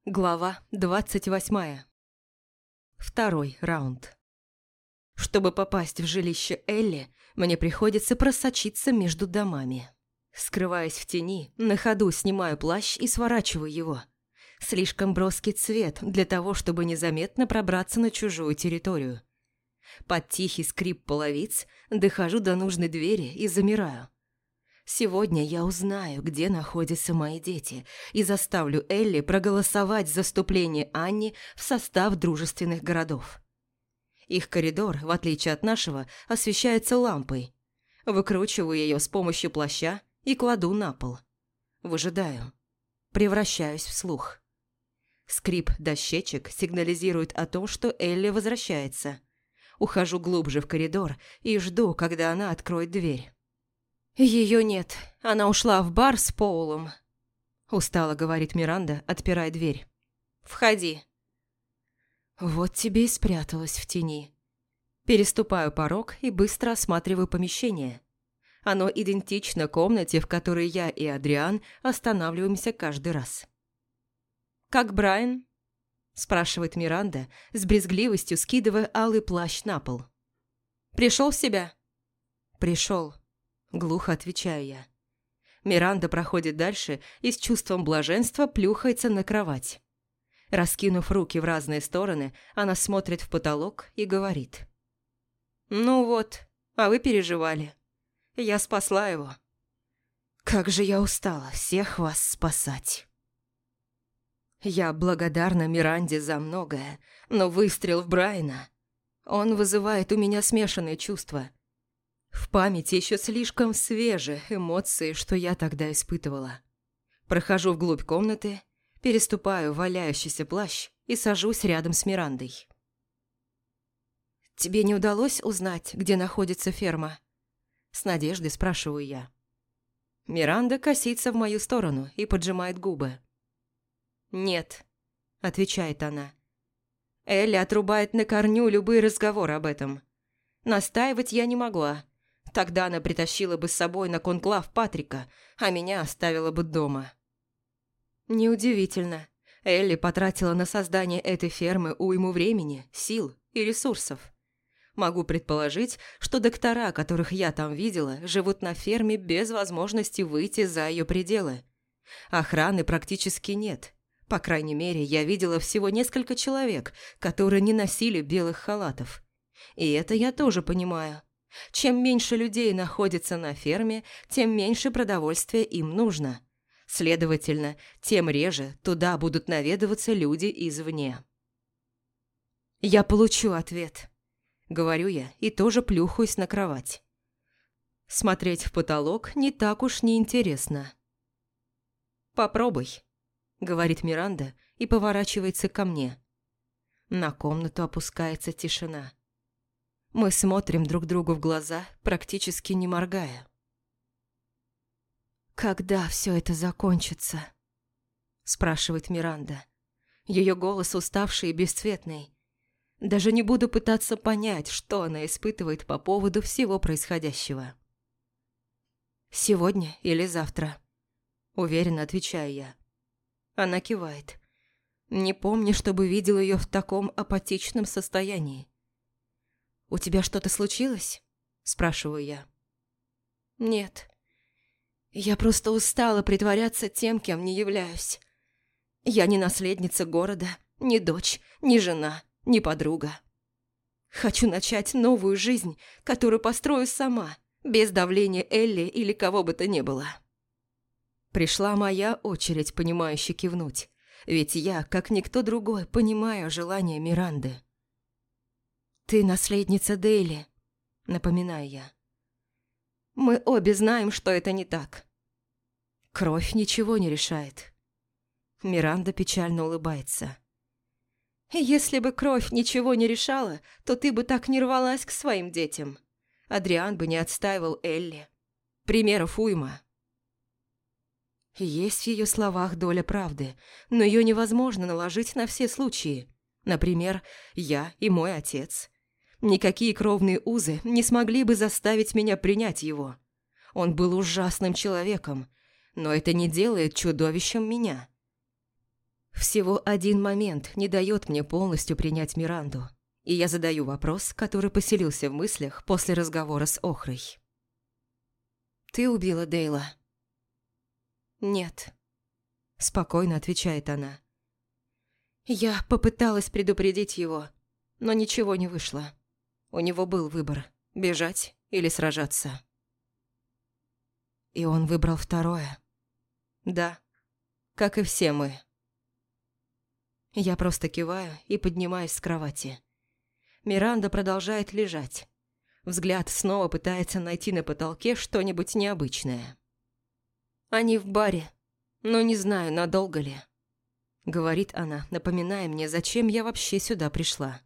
Глава 28. Второй раунд. Чтобы попасть в жилище Элли, мне приходится просочиться между домами. Скрываясь в тени, на ходу снимаю плащ и сворачиваю его. Слишком броский цвет для того, чтобы незаметно пробраться на чужую территорию. Под тихий скрип половиц дохожу до нужной двери и замираю. Сегодня я узнаю, где находятся мои дети, и заставлю Элли проголосовать за вступление Анни в состав дружественных городов. Их коридор, в отличие от нашего, освещается лампой. Выкручиваю ее с помощью плаща и кладу на пол. Выжидаю. Превращаюсь в слух. Скрип дощечек сигнализирует о том, что Элли возвращается. Ухожу глубже в коридор и жду, когда она откроет дверь. «Ее нет. Она ушла в бар с Поулом», – устало говорит Миранда, отпирая дверь. «Входи». Вот тебе и спряталась в тени. Переступаю порог и быстро осматриваю помещение. Оно идентично комнате, в которой я и Адриан останавливаемся каждый раз. «Как Брайан?» – спрашивает Миранда, с брезгливостью скидывая алый плащ на пол. «Пришел в себя?» «Пришел». Глухо отвечаю я. Миранда проходит дальше и с чувством блаженства плюхается на кровать. Раскинув руки в разные стороны, она смотрит в потолок и говорит. «Ну вот, а вы переживали. Я спасла его. Как же я устала всех вас спасать». Я благодарна Миранде за многое, но выстрел в Брайана, он вызывает у меня смешанные чувства. В памяти еще слишком свежи эмоции, что я тогда испытывала. Прохожу вглубь комнаты, переступаю валяющийся плащ и сажусь рядом с Мирандой. «Тебе не удалось узнать, где находится ферма?» С надеждой спрашиваю я. Миранда косится в мою сторону и поджимает губы. «Нет», – отвечает она. Элли отрубает на корню любые разговоры об этом. Настаивать я не могла. Тогда она притащила бы с собой на конклав Патрика, а меня оставила бы дома. Неудивительно. Элли потратила на создание этой фермы уйму времени, сил и ресурсов. Могу предположить, что доктора, которых я там видела, живут на ферме без возможности выйти за ее пределы. Охраны практически нет. По крайней мере, я видела всего несколько человек, которые не носили белых халатов. И это я тоже понимаю. Чем меньше людей находится на ферме, тем меньше продовольствия им нужно. Следовательно, тем реже туда будут наведываться люди извне. «Я получу ответ», — говорю я и тоже плюхаюсь на кровать. Смотреть в потолок не так уж неинтересно. «Попробуй», — говорит Миранда и поворачивается ко мне. На комнату опускается тишина. Мы смотрим друг другу в глаза, практически не моргая. «Когда все это закончится?» – спрашивает Миранда. Ее голос уставший и бесцветный. Даже не буду пытаться понять, что она испытывает по поводу всего происходящего. «Сегодня или завтра?» – уверенно отвечаю я. Она кивает. Не помню, чтобы видела ее в таком апатичном состоянии. «У тебя что-то случилось?» – спрашиваю я. «Нет. Я просто устала притворяться тем, кем не являюсь. Я не наследница города, не дочь, не жена, не подруга. Хочу начать новую жизнь, которую построю сама, без давления Элли или кого бы то ни было». Пришла моя очередь понимающе кивнуть, ведь я, как никто другой, понимаю желание Миранды. «Ты наследница Дейли», — напоминаю я. Мы обе знаем, что это не так. Кровь ничего не решает. Миранда печально улыбается. «Если бы кровь ничего не решала, то ты бы так не рвалась к своим детям. Адриан бы не отстаивал Элли. Примеров уйма». Есть в ее словах доля правды, но ее невозможно наложить на все случаи. Например, я и мой отец. Никакие кровные узы не смогли бы заставить меня принять его. Он был ужасным человеком, но это не делает чудовищем меня. Всего один момент не дает мне полностью принять Миранду, и я задаю вопрос, который поселился в мыслях после разговора с Охрой. «Ты убила Дейла?» «Нет», – спокойно отвечает она. «Я попыталась предупредить его, но ничего не вышло. У него был выбор – бежать или сражаться». «И он выбрал второе?» «Да, как и все мы». Я просто киваю и поднимаюсь с кровати. Миранда продолжает лежать. Взгляд снова пытается найти на потолке что-нибудь необычное. «Они в баре, но не знаю, надолго ли», — говорит она, напоминая мне, зачем я вообще сюда пришла.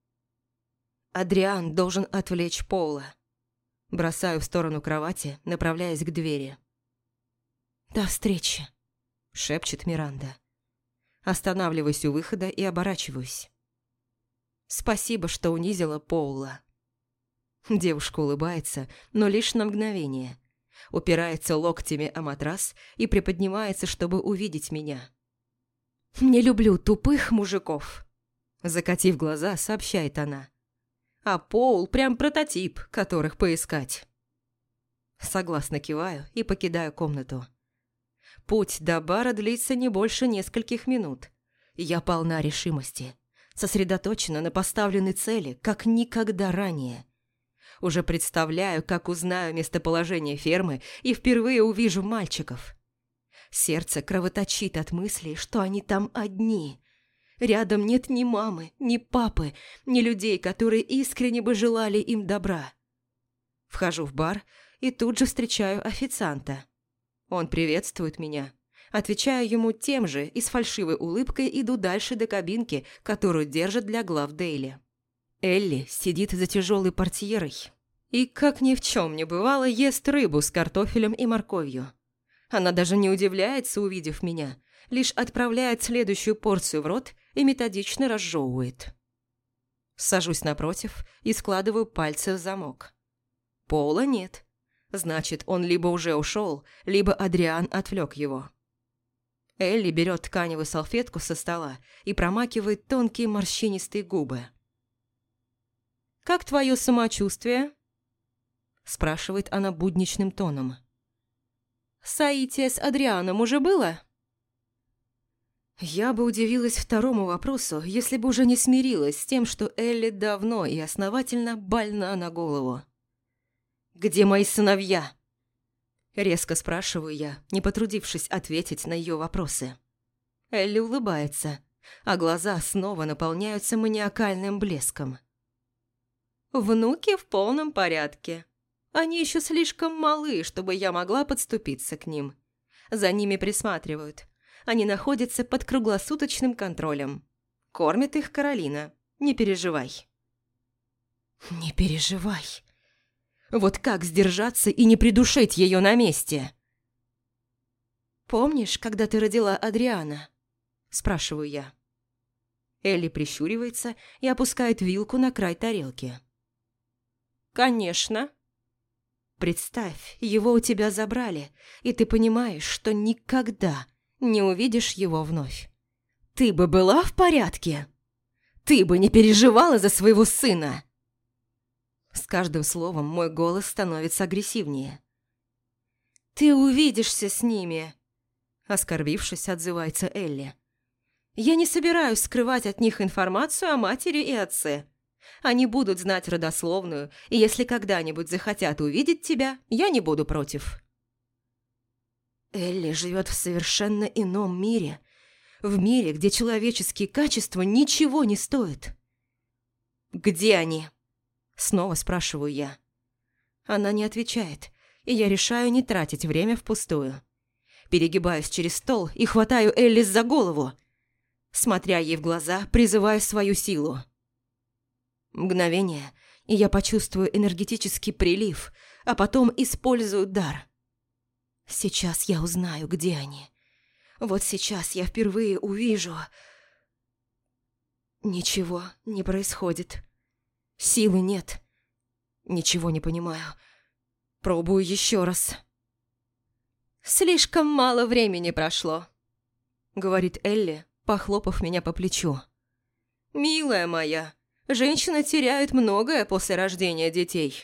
«Адриан должен отвлечь Пола». Бросаю в сторону кровати, направляясь к двери. «До встречи», — шепчет Миранда. Останавливаюсь у выхода и оборачиваюсь. «Спасибо, что унизила Поула». Девушка улыбается, но лишь на мгновение. Упирается локтями о матрас и приподнимается, чтобы увидеть меня. «Не люблю тупых мужиков», – закатив глаза, сообщает она. «А Поул прям прототип, которых поискать». Согласно киваю и покидаю комнату. Путь до бара длится не больше нескольких минут. Я полна решимости, сосредоточена на поставленной цели, как никогда ранее. Уже представляю, как узнаю местоположение фермы и впервые увижу мальчиков. Сердце кровоточит от мысли, что они там одни. Рядом нет ни мамы, ни папы, ни людей, которые искренне бы желали им добра. Вхожу в бар и тут же встречаю официанта. Он приветствует меня. Отвечаю ему тем же и с фальшивой улыбкой иду дальше до кабинки, которую держат для глав Дейли. Элли сидит за тяжелой портьерой и, как ни в чем не бывало, ест рыбу с картофелем и морковью. Она даже не удивляется, увидев меня, лишь отправляет следующую порцию в рот и методично разжевывает. Сажусь напротив и складываю пальцы в замок. Пола нет. Значит, он либо уже ушел, либо Адриан отвлек его. Элли берет тканевую салфетку со стола и промакивает тонкие морщинистые губы. «Как твое самочувствие?» – спрашивает она будничным тоном. «Соитие с Адрианом уже было?» Я бы удивилась второму вопросу, если бы уже не смирилась с тем, что Элли давно и основательно больна на голову. «Где мои сыновья?» Резко спрашиваю я, не потрудившись ответить на ее вопросы. Элли улыбается, а глаза снова наполняются маниакальным блеском. «Внуки в полном порядке. Они еще слишком малы, чтобы я могла подступиться к ним. За ними присматривают. Они находятся под круглосуточным контролем. Кормит их Каролина. Не переживай». «Не переживай». Вот как сдержаться и не придушить ее на месте? «Помнишь, когда ты родила Адриана?» – спрашиваю я. Элли прищуривается и опускает вилку на край тарелки. «Конечно». «Представь, его у тебя забрали, и ты понимаешь, что никогда не увидишь его вновь. Ты бы была в порядке? Ты бы не переживала за своего сына?» С каждым словом мой голос становится агрессивнее. «Ты увидишься с ними», – оскорбившись, отзывается Элли. «Я не собираюсь скрывать от них информацию о матери и отце. Они будут знать родословную, и если когда-нибудь захотят увидеть тебя, я не буду против». Элли живет в совершенно ином мире, в мире, где человеческие качества ничего не стоят. «Где они?» Снова спрашиваю я. Она не отвечает, и я решаю не тратить время впустую. Перегибаюсь через стол и хватаю Элли за голову. Смотря ей в глаза, призываю свою силу. Мгновение, и я почувствую энергетический прилив, а потом использую дар. Сейчас я узнаю, где они. Вот сейчас я впервые увижу... Ничего не происходит. Силы нет. Ничего не понимаю. Пробую еще раз. «Слишком мало времени прошло», — говорит Элли, похлопав меня по плечу. «Милая моя, женщины теряют многое после рождения детей».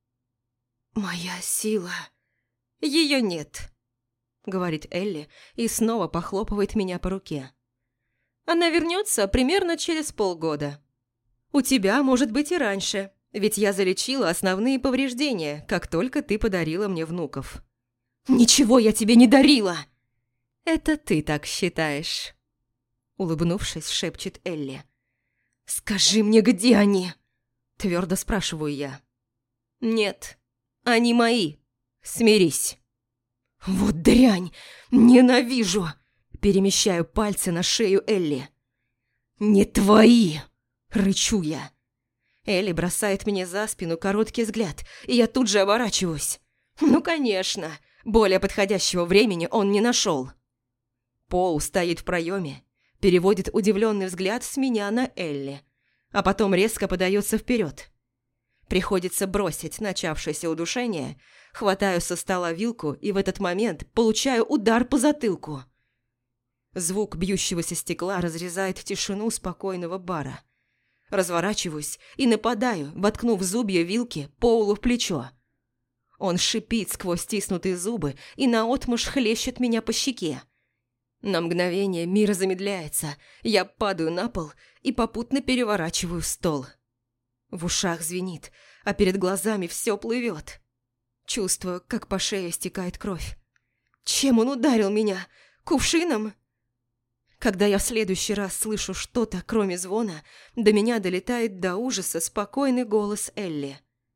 «Моя сила...» «Ее нет», — говорит Элли и снова похлопывает меня по руке. «Она вернется примерно через полгода. У тебя, может быть, и раньше, ведь я залечила основные повреждения, как только ты подарила мне внуков». «Ничего я тебе не дарила!» «Это ты так считаешь», — улыбнувшись, шепчет Элли. «Скажи мне, где они?» – твердо спрашиваю я. «Нет, они мои. Смирись». «Вот дрянь! Ненавижу!» – перемещаю пальцы на шею Элли. «Не твои!» – рычу я. Элли бросает мне за спину короткий взгляд, и я тут же оборачиваюсь. Ну, конечно, более подходящего времени он не нашел. Пол стоит в проеме, переводит удивленный взгляд с меня на Элли, а потом резко подается вперед. Приходится бросить начавшееся удушение, хватаю со стола вилку и в этот момент получаю удар по затылку. Звук бьющегося стекла разрезает тишину спокойного бара. Разворачиваюсь и нападаю, воткнув зубья вилки Поулу в плечо. Он шипит сквозь стиснутые зубы и наотмашь хлещет меня по щеке. На мгновение мир замедляется, я падаю на пол и попутно переворачиваю стол. В ушах звенит, а перед глазами все плывет. Чувствую, как по шее стекает кровь. Чем он ударил меня? Кувшином? Когда я в следующий раз слышу что-то, кроме звона, до меня долетает до ужаса спокойный голос Элли.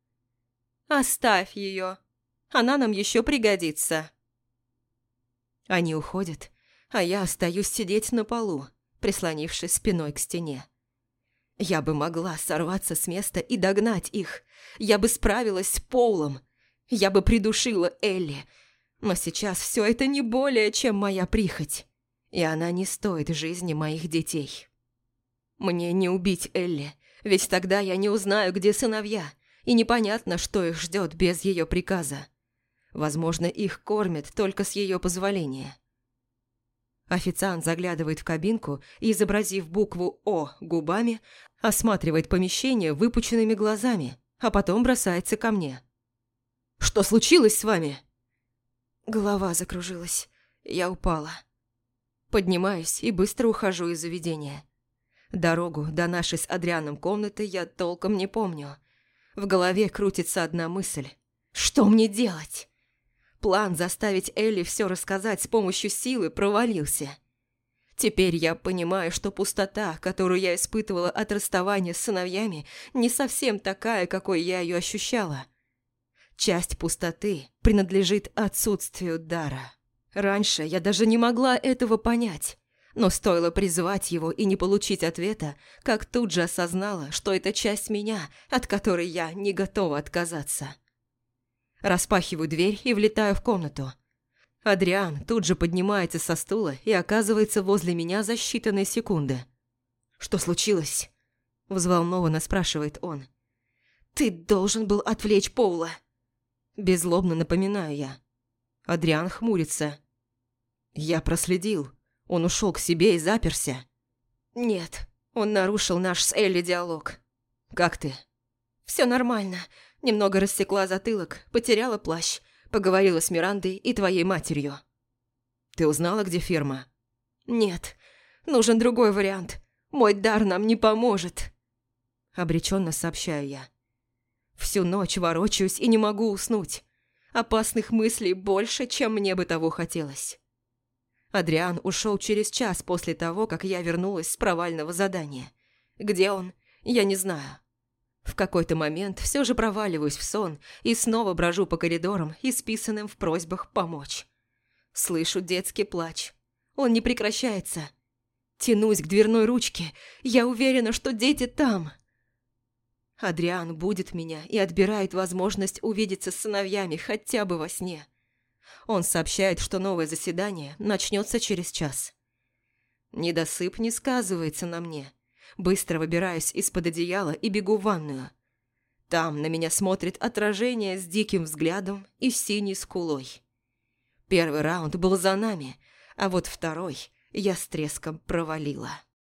«Оставь ее, она нам еще пригодится». Они уходят, а я остаюсь сидеть на полу, прислонившись спиной к стене. Я бы могла сорваться с места и догнать их. Я бы справилась с Полом. Я бы придушила Элли. Но сейчас все это не более, чем моя прихоть. И она не стоит жизни моих детей. Мне не убить Элли, ведь тогда я не узнаю, где сыновья, и непонятно, что их ждет без ее приказа. Возможно, их кормят только с ее позволения. Официант заглядывает в кабинку и, изобразив букву «О» губами, осматривает помещение выпученными глазами, а потом бросается ко мне. «Что случилось с вами?» Голова закружилась. Я упала. Поднимаюсь и быстро ухожу из заведения. Дорогу до нашей с Адрианом комнаты я толком не помню. В голове крутится одна мысль. Что мне делать? План заставить Элли все рассказать с помощью силы провалился. Теперь я понимаю, что пустота, которую я испытывала от расставания с сыновьями, не совсем такая, какой я ее ощущала. Часть пустоты принадлежит отсутствию дара. Раньше я даже не могла этого понять, но стоило призвать его и не получить ответа, как тут же осознала, что это часть меня, от которой я не готова отказаться. Распахиваю дверь и влетаю в комнату. Адриан тут же поднимается со стула и оказывается возле меня за считанные секунды. «Что случилось?» – взволнованно спрашивает он. «Ты должен был отвлечь Поула!» Беззлобно напоминаю я. Адриан хмурится. «Я проследил. Он ушел к себе и заперся». «Нет, он нарушил наш с Элли диалог». «Как ты?» «Все нормально. Немного рассекла затылок, потеряла плащ, поговорила с Мирандой и твоей матерью». «Ты узнала, где фирма?» «Нет, нужен другой вариант. Мой дар нам не поможет», – обреченно сообщаю я. Всю ночь ворочаюсь и не могу уснуть. Опасных мыслей больше, чем мне бы того хотелось. Адриан ушел через час после того, как я вернулась с провального задания. Где он, я не знаю. В какой-то момент все же проваливаюсь в сон и снова брожу по коридорам, исписанным в просьбах помочь. Слышу детский плач. Он не прекращается. Тянусь к дверной ручке. Я уверена, что дети там. Адриан будит меня и отбирает возможность увидеться с сыновьями хотя бы во сне. Он сообщает, что новое заседание начнется через час. Недосып не сказывается на мне. Быстро выбираюсь из-под одеяла и бегу в ванную. Там на меня смотрит отражение с диким взглядом и синей скулой. Первый раунд был за нами, а вот второй я с треском провалила.